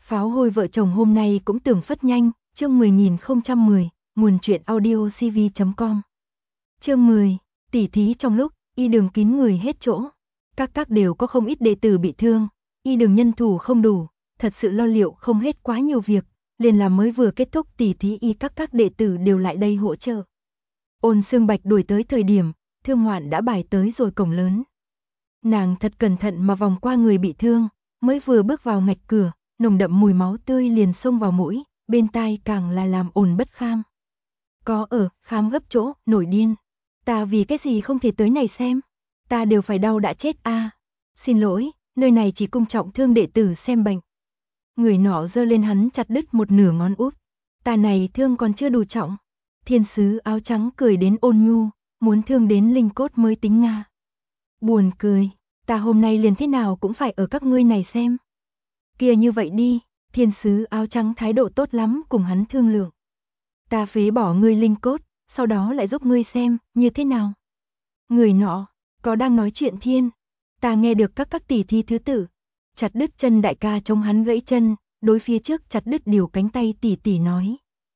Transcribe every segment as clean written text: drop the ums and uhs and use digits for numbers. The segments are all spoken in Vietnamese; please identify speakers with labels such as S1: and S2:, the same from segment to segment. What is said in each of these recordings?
S1: Pháo hôi vợ chồng hôm nay cũng tưởng phất nhanh, chương 10010, nguồn truyện audio cv.com. Chương 10, tỉ thí trong lúc, y đường kín người hết chỗ. Các đều có không ít đệ tử bị thương, y đường nhân thủ không đủ, thật sự lo liệu không hết quá nhiều việc, liền là mới vừa kết thúc tỉ thí y các đệ tử đều lại đây hỗ trợ. Ôn Sương Bạch đuổi tới thời điểm, Thương Hoạn đã bài tới rồi cổng lớn. Nàng thật cẩn thận mà vòng qua người bị thương, mới vừa bước vào ngạch cửa, nồng đậm mùi máu tươi liền xông vào mũi, bên tai càng là làm ồn bất kham. Có ở, khám gấp chỗ, nổi điên. Ta vì cái gì không thể tới này xem? Ta đều phải đau đã chết a. Xin lỗi, nơi này chỉ cung trọng thương đệ tử xem bệnh. Người nọ giơ lên hắn chặt đứt một nửa ngón út. Ta này thương còn chưa đủ trọng. Thiên sứ áo trắng cười đến ôn nhu, muốn thương đến linh cốt mới tính nga. Buồn cười, ta hôm nay liền thế nào cũng phải ở các ngươi này xem. Kia như vậy đi, thiên sứ áo trắng thái độ tốt lắm cùng hắn thương lượng. Ta phế bỏ ngươi linh cốt, sau đó lại giúp ngươi xem, như thế nào? Người nọ, có đang nói chuyện thiên. Ta nghe được các tỷ thi thứ tự. Chặt đứt chân đại ca chống hắn gãy chân, đối phía trước chặt đứt điều cánh tay tỷ nói.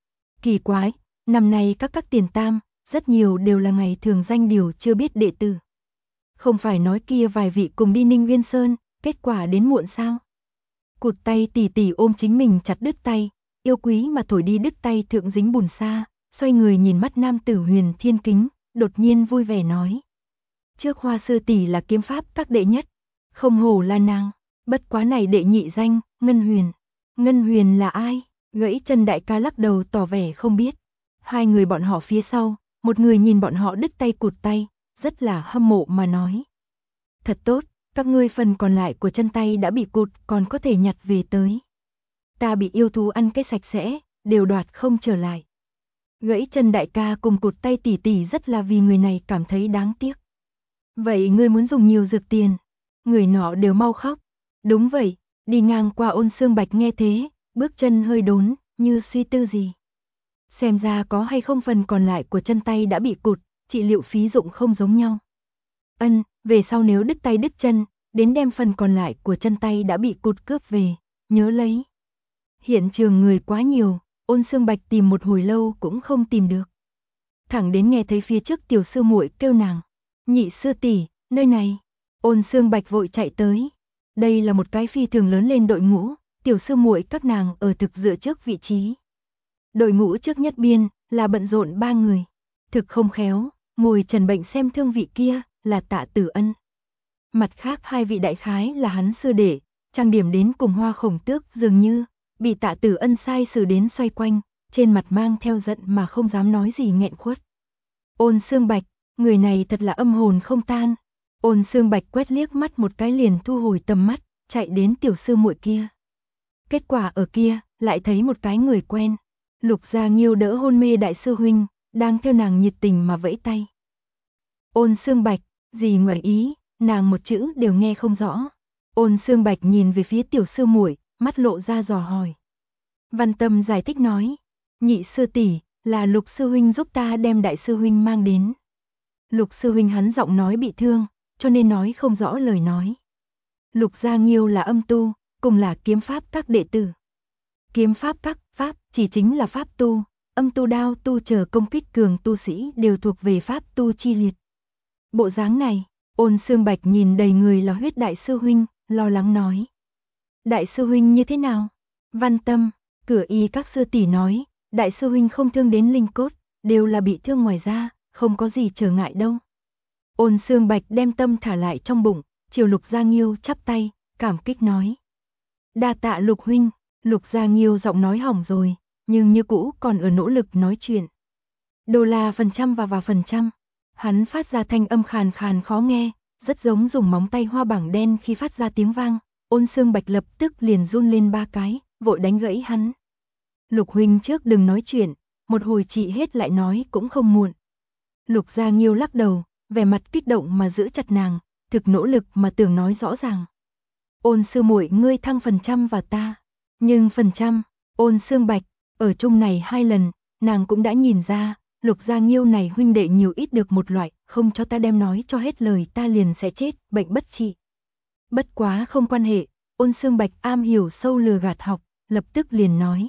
S1: Kỳ quái, năm nay các tiền tam, rất nhiều đều là ngày thường danh điều chưa biết đệ tử. Không phải nói kia vài vị cùng đi Ninh Viên Sơn, kết quả đến muộn sao? Cụt tay tỷ ôm chính mình chặt đứt tay, yêu quý mà thổi đi đứt tay thượng dính bùn xa, xoay người nhìn mắt nam tử Huyền Thiên Kính, đột nhiên vui vẻ nói. Trước Hoa sư tỷ là kiếm pháp các đệ nhất, không hổ là nàng, bất quá này đệ nhị danh, Ngân Huyền. Ngân Huyền là ai? Gãy chân đại ca lắc đầu tỏ vẻ không biết. Hai người bọn họ phía sau, một người nhìn bọn họ đứt tay cụt tay, rất là hâm mộ mà nói. Thật tốt, các ngươi phần còn lại của chân tay đã bị cụt còn có thể nhặt về tới. Ta bị yêu thú ăn cái sạch sẽ, đều đoạt không trở lại. Gãy chân đại ca cùng cụt tay tỷ rất là vì người này cảm thấy đáng tiếc. Vậy ngươi muốn dùng nhiều dược tiền? Người nọ đều mau khóc. Đúng vậy, đi ngang qua Ôn Sương Bạch nghe thế, bước chân hơi đốn, như suy tư gì. Xem ra có hay không phần còn lại của chân tay đã bị cụt, trị liệu phí dụng không giống nhau. Ân, về sau nếu đứt tay đứt chân, đến đem phần còn lại của chân tay đã bị cụt cướp về, nhớ lấy. Hiện trường người quá nhiều, Ôn Sương Bạch tìm một hồi lâu cũng không tìm được. Thẳng đến nghe thấy phía trước tiểu sư muội kêu nàng, nhị sư tỷ, nơi này. Ôn Sương Bạch vội chạy tới. Đây là một cái phi thường lớn lên đội ngũ, tiểu sư muội các nàng ở thực dựa trước vị trí. Đội ngũ trước nhất biên là bận rộn 3 người, thực không khéo, ngồi trần bệnh xem thương vị kia là Tạ Tử Ân. Mặt khác hai vị đại khái là hắn sư đệ, trang điểm đến cùng Hoa Khổng Tước dường như, bị Tạ Tử Ân sai xử đến xoay quanh, trên mặt mang theo giận mà không dám nói gì nghẹn khuất. Ôn Sương Bạch, người này thật là âm hồn không tan. Ôn Sương Bạch quét liếc mắt một cái liền thu hồi tầm mắt, chạy đến tiểu sư muội kia. Kết quả ở kia, lại thấy một cái người quen. Lục Gia Nghiêu đỡ hôn mê đại sư huynh, đang theo nàng nhiệt tình mà vẫy tay. Ôn Sương Bạch, gì ngoài ý, nàng một chữ đều nghe không rõ. Ôn Sương Bạch nhìn về phía tiểu sư muội, mắt lộ ra dò hỏi. Văn Tâm giải thích nói, nhị sư tỷ, là Lục sư huynh giúp ta đem đại sư huynh mang đến. Lục sư huynh hắn giọng nói bị thương, cho nên nói không rõ lời nói. Lục Gia Nghiêu là âm tu, cùng là kiếm pháp các đệ tử. Kiếm pháp các pháp chỉ chính là pháp tu, âm tu đao tu chờ công kích cường tu sĩ đều thuộc về pháp tu chi liệt. Bộ dáng này, Ôn Sương Bạch nhìn đầy người là huyết đại sư huynh, lo lắng nói. Đại sư huynh như thế nào? Văn Tâm, cửa y các sư tỷ nói, đại sư huynh không thương đến linh cốt, đều là bị thương ngoài da, không có gì trở ngại đâu. Ôn Sương Bạch đem tâm thả lại trong bụng, chiều Lục Gia Nghiêu chắp tay, cảm kích nói. Đa tạ Lục huynh. Lục Gia Nghiêu giọng nói hỏng rồi, nhưng như cũ còn ở nỗ lực nói chuyện. Đô la phần trăm và phần trăm. Hắn phát ra thanh âm khàn khàn khó nghe, rất giống dùng móng tay hoa bảng đen khi phát ra tiếng vang. Ôn Sương Bạch lập tức liền run lên 3 cái, vội đánh gãy hắn. Lục huynh trước đừng nói chuyện, một hồi trị hết lại nói cũng không muộn. Lục Gia Nghiêu lắc đầu, vẻ mặt kích động mà giữ chặt nàng, thực nỗ lực mà tưởng nói rõ ràng. Ôn sư muội ngươi thăng phần trăm và ta. Nhưng phần trăm, Ôn Sương Bạch, ở chung này 2 lần, nàng cũng đã nhìn ra, Lục Gia Nghiêu này huynh đệ nhiều ít được một loại, không cho ta đem nói cho hết lời ta liền sẽ chết, bệnh bất trị. Bất quá không quan hệ, Ôn Sương Bạch am hiểu sâu lừa gạt học, lập tức liền nói.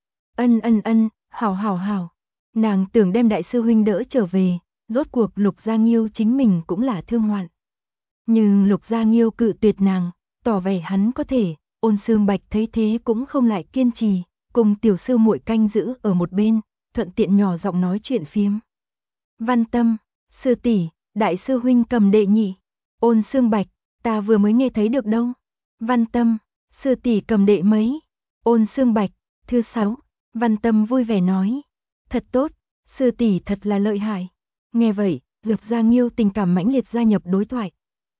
S1: Ân, hảo. Nàng tưởng đem đại sư huynh đỡ trở về, rốt cuộc Lục Gia Nghiêu chính mình cũng là thương hoạn. Nhưng Lục Gia Nghiêu cự tuyệt nàng, tỏ vẻ hắn có thể, Ôn Xương Bạch thấy thế cũng không lại kiên trì, cùng tiểu sư muội canh giữ ở một bên, thuận tiện nhỏ giọng nói chuyện phiếm. Văn Tâm, sư tỷ, đại sư huynh cầm đệ nhị. Ôn Xương Bạch, ta vừa mới nghe thấy được đâu. Văn Tâm, sư tỷ cầm đệ mấy. Ôn Xương Bạch, thứ 6. Văn Tâm vui vẻ nói. Thật tốt, sư tỷ thật là lợi hại. Nghe vậy, Lục Gia Nghiêu tình cảm mãnh liệt gia nhập đối thoại.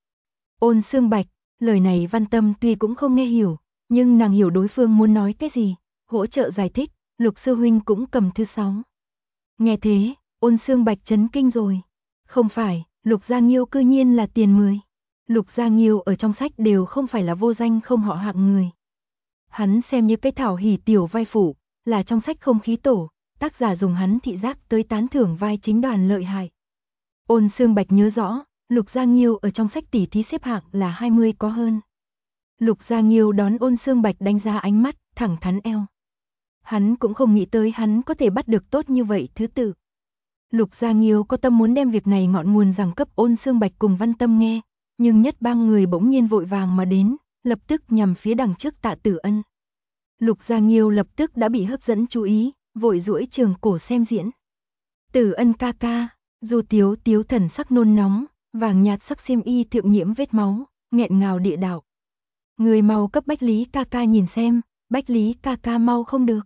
S1: Ôn Xương Bạch, lời này Văn Tâm tuy cũng không nghe hiểu, nhưng nàng hiểu đối phương muốn nói cái gì, hỗ trợ giải thích, Lục sư huynh cũng cầm thứ 6. Nghe thế, Ôn Xương Bạch chấn kinh rồi. Không phải, Lục Gia Nghiêu cư nhiên là tiền 10. Lục Gia Nghiêu ở trong sách đều không phải là vô danh không họ hạng người. Hắn xem như cái thảo hỉ tiểu vai phụ, là trong sách không khí tổ, tác giả dùng hắn thị giác tới tán thưởng vai chính đoàn lợi hại. Ôn Xương Bạch nhớ rõ, Lục Gia Nghiêu ở trong sách tỷ thí xếp hạng là 20 có hơn. Lục Gia Nghiêu đón Ôn Xương Bạch đánh giá ánh mắt, thẳng thắn eo. Hắn cũng không nghĩ tới hắn có thể bắt được tốt như vậy thứ tự. Lục Gia Nghiêu có tâm muốn đem việc này ngọn nguồn giảng cấp Ôn Xương Bạch cùng Văn Tâm nghe, nhưng nhất bang người bỗng nhiên vội vàng mà đến, lập tức nhằm phía đằng trước Tạ Tử Ân. Lục Gia Nghiêu lập tức đã bị hấp dẫn chú ý, vội duỗi trường cổ xem diễn. Tử Ân ca ca, dù Tiếu Tiếu thần sắc nôn nóng, vàng nhạt sắc xiêm y thượng nhiễm vết máu, nghẹn ngào địa đạo. Người mau cấp Bách Lý ca ca nhìn xem, Bách Lý ca ca mau không được.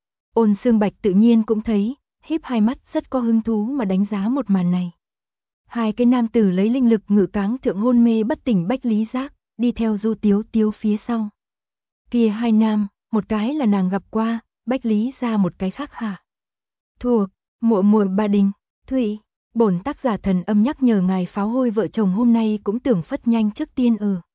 S1: Ôn Xương Bạch tự nhiên cũng thấy, híp hai mắt rất có hứng thú mà đánh giá một màn này. Hai cái nam tử lấy linh lực ngự cáng thượng hôn mê bất tỉnh Bách Lý Giác, đi theo Du Tiếu Tiếu phía sau. Kia hai nam, một cái là nàng gặp qua, Bách Lý ra một cái khác hả? Thuộc, muội muội Ba Đình, Thụy, bổn tác giả thần âm nhắc nhở ngài pháo hôi vợ chồng hôm nay cũng tưởng phất nhanh trước tiên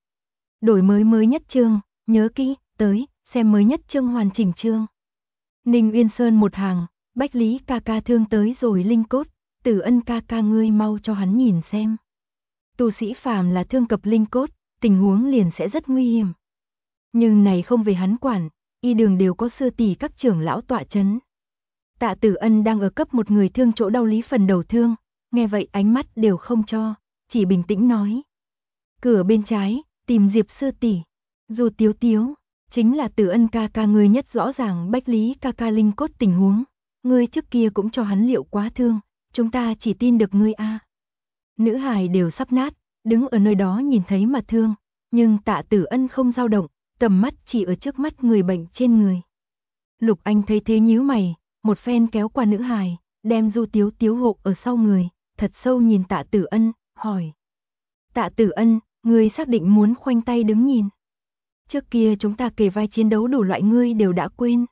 S1: đổi mới nhất chương, nhớ kỹ, tới, xem mới nhất chương hoàn chỉnh chương. Ninh Uyên Sơn một hàng, Bách Lý ca ca thương tới rồi linh cốt, Tử Ân ca ca ngươi mau cho hắn nhìn xem. Tu sĩ phàm là thương cập linh cốt, tình huống liền sẽ rất nguy hiểm. Nhưng này không về hắn quản, y đường đều có sư tỷ các trưởng lão tọa chấn. Tạ Tử Ân đang ở cấp một người thương chỗ đau lý phần đầu thương, nghe vậy ánh mắt đều không cho, chỉ bình tĩnh nói. Cửa bên trái, tìm Diệp sư tỷ. Dù Tiếu Tiếu, chính là Tử Ân ca ca ngươi nhất rõ ràng Bách Lý ca ca linh cốt tình huống, ngươi trước kia cũng cho hắn liệu quá thương, chúng ta chỉ tin được ngươi a. Nữ hài đều sắp nát, đứng ở nơi đó nhìn thấy mà thương, nhưng Tạ Tử Ân không dao động, tầm mắt chỉ ở trước mắt người bệnh trên người. Lục Anh thấy thế nhíu mày, một phen kéo qua nữ hài, đem Du Tiếu Tiếu hộ ở sau người, thật sâu nhìn Tạ Tử Ân, hỏi. Tạ Tử Ân, ngươi xác định muốn khoanh tay đứng nhìn. Trước kia chúng ta kề vai chiến đấu đủ loại ngươi đều đã quên.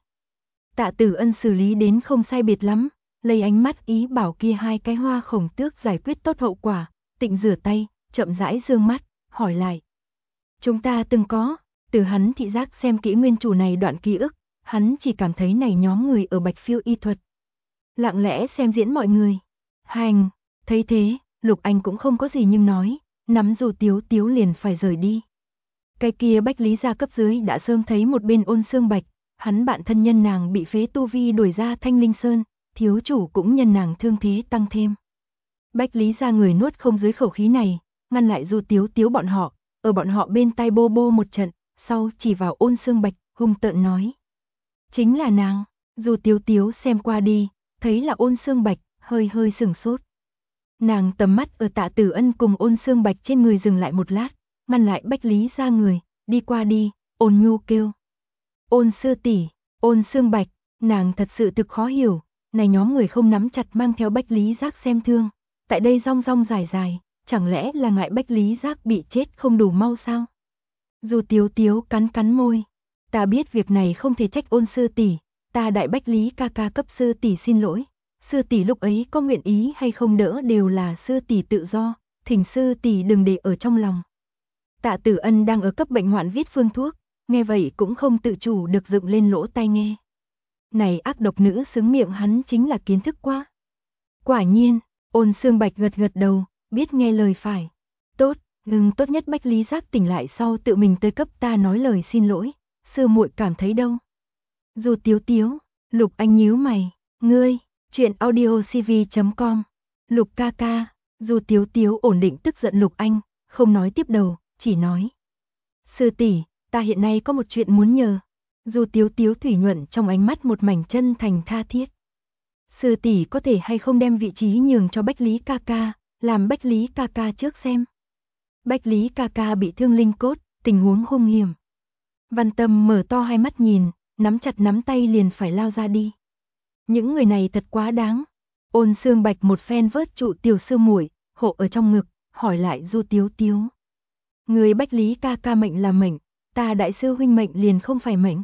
S1: Tạ Tử Ân xử lý đến không sai biệt lắm, lấy ánh mắt ý bảo kia hai cái hoa khổng tước giải quyết tốt hậu quả, tịnh rửa tay, chậm rãi dương mắt, hỏi lại. Chúng ta từng có, từ hắn thị giác xem kỹ nguyên chủ này đoạn ký ức, hắn chỉ cảm thấy này nhóm người ở Bạch Phiêu y thuật. Lặng lẽ xem diễn mọi người. Hành, thấy thế, Lục Anh cũng không có gì nhưng nói, nắm Du Tiếu Tiếu liền phải rời đi. Cái kia Bách Lý gia cấp dưới đã sớm thấy một bên Ôn Xương Bạch, hắn bạn thân nhân nàng bị phế tu vi đuổi ra Thanh Linh Sơn, thiếu chủ cũng nhân nàng thương thế tăng thêm. Bách Lý gia người nuốt không dưới khẩu khí này, ngăn lại Du Tiếu Tiếu bọn họ, ở bọn họ bên tai bô bô một trận, sau chỉ vào Ôn Xương Bạch, hung tợn nói. Chính là nàng. Du Tiếu Tiếu xem qua đi, thấy là Ôn Xương Bạch, hơi sửng sốt. Nàng tầm mắt ở Tạ Tử Ân cùng Ôn Xương Bạch trên người dừng lại một lát, ngăn lại Bách Lý ra người, đi qua đi, ôn nhu kêu. Ôn sư tỷ, Ôn Xương Bạch, nàng thật sự thực khó hiểu, này nhóm người không nắm chặt mang theo Bách Lý Giác xem thương, tại đây rong rong dài, chẳng lẽ là ngại Bách Lý Giác bị chết không đủ mau sao? Du Tiếu Tiếu cắn môi, ta biết việc này không thể trách Ôn sư tỷ, ta đại Bách Lý ca ca cấp sư tỷ xin lỗi, sư tỷ lúc ấy có nguyện ý hay không đỡ đều là sư tỷ tự do, thỉnh sư tỷ đừng để ở trong lòng. Tạ Tử Ân đang ở cấp bệnh hoạn viết phương thuốc, nghe vậy cũng không tự chủ được dựng lên lỗ tai nghe. Này ác độc nữ xứng miệng hắn chính là kiến thức quá. Quả nhiên, Ôn Xương Bạch gật đầu, biết nghe lời phải. Tốt, tốt nhất Bách Lý Giác tỉnh lại sau tự mình tới cấp ta nói lời xin lỗi, sư muội cảm thấy đâu. Du Tiếu Tiếu, Lục Anh nhíu mày, ngươi, chuyện audiocv.com, Lục ca ca, Du Tiếu Tiếu ổn định tức giận Lục Anh, không nói tiếp đầu, chỉ nói. Sư tỷ, ta hiện nay có một chuyện muốn nhờ. Du Tiếu Tiếu thủy nhuận trong ánh mắt một mảnh chân thành tha thiết. Sư tỷ có thể hay không đem vị trí nhường cho Bách Lý ca ca, làm Bách Lý ca ca trước xem. Bách Lý ca ca bị thương linh cốt, tình huống hung hiểm. Văn Tâm mở to hai mắt nhìn, nắm chặt nắm tay liền phải lao ra đi. Những người này thật quá đáng. Ôn Xương Bạch một phen vớt trụ tiểu sư muội, hộ ở trong ngực, hỏi lại Du Tiếu Tiếu. Người Bách Lý ca ca mệnh là mệnh, ta đại sư huynh mệnh liền không phải mệnh.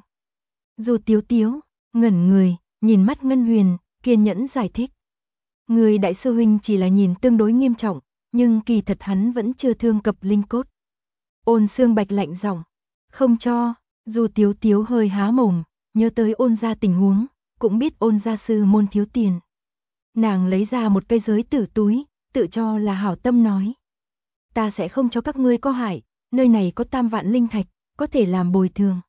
S1: Du Tiếu Tiếu, ngẩn người, nhìn mắt Ngân Huyền, kiên nhẫn giải thích. Người đại sư huynh chỉ là nhìn tương đối nghiêm trọng, nhưng kỳ thật hắn vẫn chưa thương cập linh cốt. Ôn Xương Bạch lạnh giọng, không cho. Du Tiếu Tiếu hơi há mồm, nhớ tới Ôn gia tình huống, cũng biết Ôn gia sư môn thiếu tiền. Nàng lấy ra một cây giới tử túi, tự cho là hảo tâm nói. Ta sẽ không cho các ngươi có hại, nơi này có 3 vạn linh thạch, có thể làm bồi thường.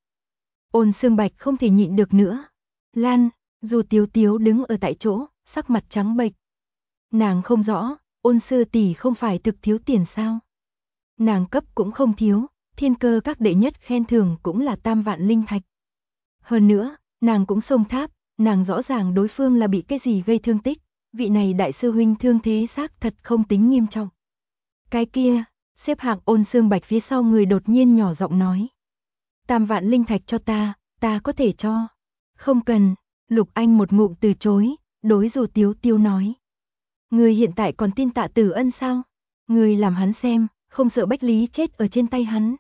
S1: Ôn Xương Bạch không thể nhịn được nữa. Lan, Du Tiếu Tiếu đứng ở tại chỗ, sắc mặt trắng bệch. Nàng không rõ, Ôn sư tỷ không phải thực thiếu tiền sao? Nàng cấp cũng không thiếu, thiên cơ các đệ nhất khen thưởng cũng là 3 vạn linh thạch. Hơn nữa, nàng cũng xông tháp, nàng rõ ràng đối phương là bị cái gì gây thương tích, vị này đại sư huynh thương thế xác thật không tính nghiêm trọng. Cái kia, xếp hạng Ôn Xương Bạch phía sau người đột nhiên nhỏ giọng nói. 3 vạn linh thạch cho ta có thể cho. Không cần, Lục Anh một ngụm từ chối, đối Du Tiếu Tiếu nói. Người hiện tại còn tin Tạ Tử Ân sao? Người làm hắn xem, không sợ Bách Lý chết ở trên tay hắn.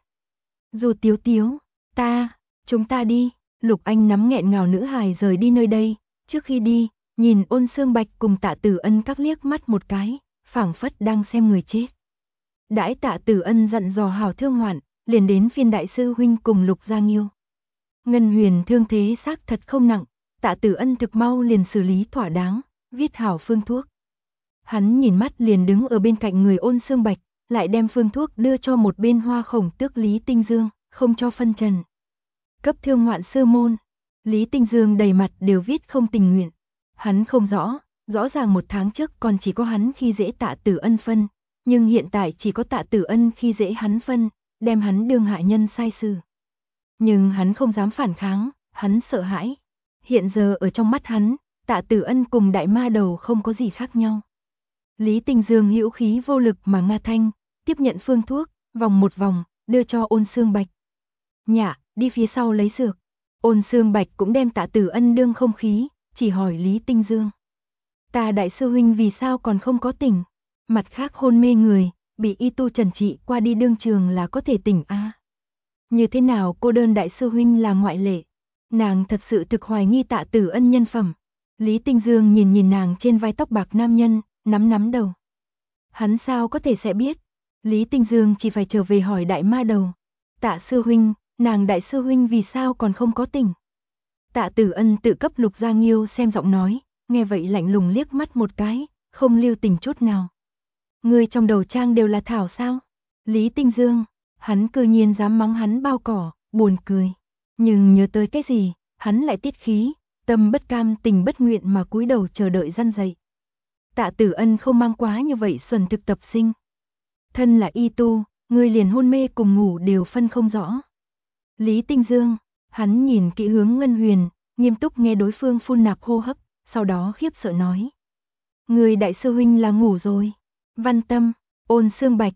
S1: Du Tiếu Tiếu, chúng ta đi. Lục Anh nắm nghẹn ngào nữ hài rời đi nơi đây, trước khi đi, nhìn Ôn Xương Bạch cùng Tạ Tử Ân các liếc mắt một cái, phảng phất đang xem người chết. Đãi Tạ Tử Ân dặn dò hảo thương hoạn, liền đến phiên đại sư huynh cùng Lục Gia Nghiêu. Ngân Huyền thương thế xác thật không nặng, Tạ Tử Ân thực mau liền xử lý thỏa đáng, viết hảo phương thuốc. Hắn nhìn mắt liền đứng ở bên cạnh người Ôn Xương Bạch, lại đem phương thuốc đưa cho một bên Hoa Khổng Tước Lý Tinh Dương, không cho phân trần. Cấp thương hoạn sư môn, Lý Tinh Dương đầy mặt đều viết không tình nguyện. Hắn không rõ ràng 1 tháng trước còn chỉ có hắn khi dễ Tạ Tử Ân phân, nhưng hiện tại chỉ có Tạ Tử Ân khi dễ hắn phân, đem hắn đương hạ nhân sai xử. Nhưng hắn không dám phản kháng, hắn sợ hãi. Hiện giờ ở trong mắt hắn, Tạ Tử Ân cùng đại ma đầu không có gì khác nhau. Lý Tinh Dương hữu khí vô lực mà nga thanh, tiếp nhận phương thuốc, vòng một vòng, đưa cho Ôn Xương Bạch. Nhạ, đi phía sau lấy dược. Ôn Xương Bạch cũng đem Tạ Tử Ân đương không khí, chỉ hỏi Lý Tinh Dương. Ta đại sư huynh vì sao còn không có tỉnh? Mặt khác hôn mê người, bị y tu trần trị qua đi đương trường là có thể tỉnh a. Như thế nào cô đơn đại sư huynh là ngoại lệ? Nàng thật sự thực hoài nghi Tạ Tử Ân nhân phẩm. Lý Tinh Dương nhìn nàng trên vai tóc bạc nam nhân, nắm đầu. Hắn sao có thể sẽ biết? Lý Tinh Dương chỉ phải trở về hỏi đại ma đầu. Tạ sư huynh, nàng đại sư huynh vì sao còn không có tỉnh? Tạ Tử Ân tự cấp Lục Gia Nghiêu xem giọng nói, nghe vậy lạnh lùng liếc mắt một cái, không lưu tình chút nào. Người trong đầu trang đều là thảo sao? Lý Tinh Dương, hắn cư nhiên dám mắng hắn bao cỏ, buồn cười. Nhưng nhớ tới cái gì, hắn lại tiết khí, tâm bất cam tình bất nguyện mà cúi đầu chờ đợi răn dậy. Tạ Tử Ân không mang quá như vậy xuẩn thực tập sinh. Thân là y tu, người liền hôn mê cùng ngủ đều phân không rõ. Lý Tinh Dương, hắn nhìn kỹ hướng Ngân Huyền, nghiêm túc nghe đối phương phun nạp hô hấp, sau đó khiếp sợ nói. Người đại sư huynh là ngủ rồi. Văn Tâm, Ôn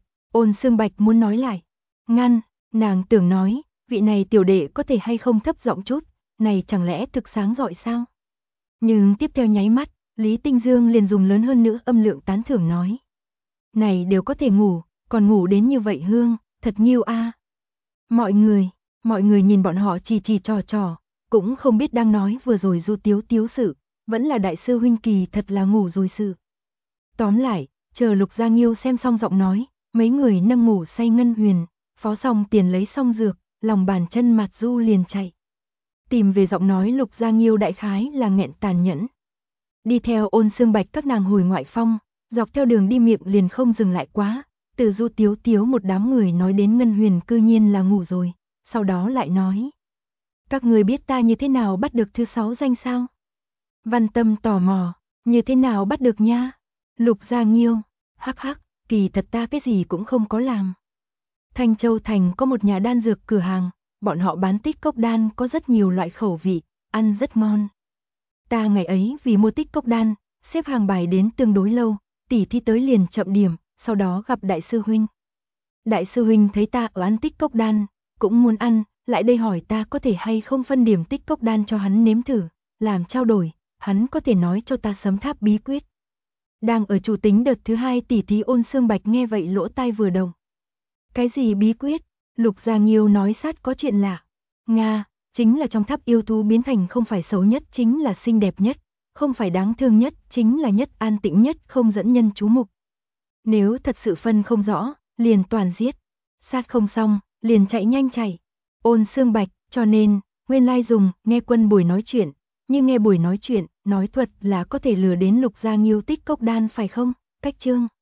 S1: Xương Bạch muốn nói lại. Ngăn, nàng tưởng nói, vị này tiểu đệ có thể hay không thấp giọng chút, này chẳng lẽ thực sáng rọi sao? Nhưng tiếp theo nháy mắt, Lý Tinh Dương liền dùng lớn hơn nữa âm lượng tán thưởng nói. Này đều có thể ngủ, còn ngủ đến như vậy hương, thật nghiêu a. Mọi người nhìn bọn họ chỉ trò, cũng không biết đang nói vừa rồi Du Tiếu Tiếu sự, vẫn là đại sư huynh kỳ thật là ngủ rồi sự. Tóm lại, chờ Lục Gia Nghiêu xem xong giọng nói, mấy người nâng ngủ say Ngân Huyền, phó xong tiền lấy xong dược, lòng bàn chân mặt du liền chạy. Tìm về giọng nói Lục Gia Nghiêu đại khái là nghẹn tàn nhẫn. Đi theo Ôn Xương Bạch các nàng hồi ngoại phong, dọc theo đường đi miệng liền không dừng lại quá, từ Du Tiếu Tiếu một đám người nói đến Ngân Huyền cư nhiên là ngủ rồi, sau đó lại nói. Các người biết ta như thế nào bắt được thứ 6 danh sao? Văn Tâm tò mò, như thế nào bắt được nha? Lục Gia Nghiêu, hắc hắc, kỳ thật ta cái gì cũng không có làm. Thanh Châu Thành có một nhà đan dược cửa hàng, bọn họ bán tích cốc đan có rất nhiều loại khẩu vị, ăn rất ngon. Ta ngày ấy vì mua tích cốc đan, xếp hàng bài đến tương đối lâu, tỉ thi tới liền chậm điểm, sau đó gặp đại sư huynh. Đại sư huynh thấy ta ở ăn tích cốc đan, cũng muốn ăn, lại đây hỏi ta có thể hay không phân điểm tích cốc đan cho hắn nếm thử, làm trao đổi, hắn có thể nói cho ta sấm tháp bí quyết. Đang ở chủ tính đợt thứ 2 tỉ thí Ôn Xương Bạch nghe vậy lỗ tai vừa động. Cái gì bí quyết? Lục Gia Nghiêu nói sát có chuyện lạ. Nga, chính là trong tháp yêu thú biến thành không phải xấu nhất chính là xinh đẹp nhất, không phải đáng thương nhất chính là nhất an tĩnh nhất không dẫn nhân chú mục. Nếu thật sự phân không rõ, liền toàn giết. Sát không xong, liền chạy nhanh chạy. Ôn Xương Bạch, cho nên, nguyên lai dùng, nghe Quân Bùi nói chuyện, nhưng nghe Bùi nói chuyện, nói thuật là có thể lừa đến Lục Gia Nghiêu tích cốc đan phải không? Cách chương.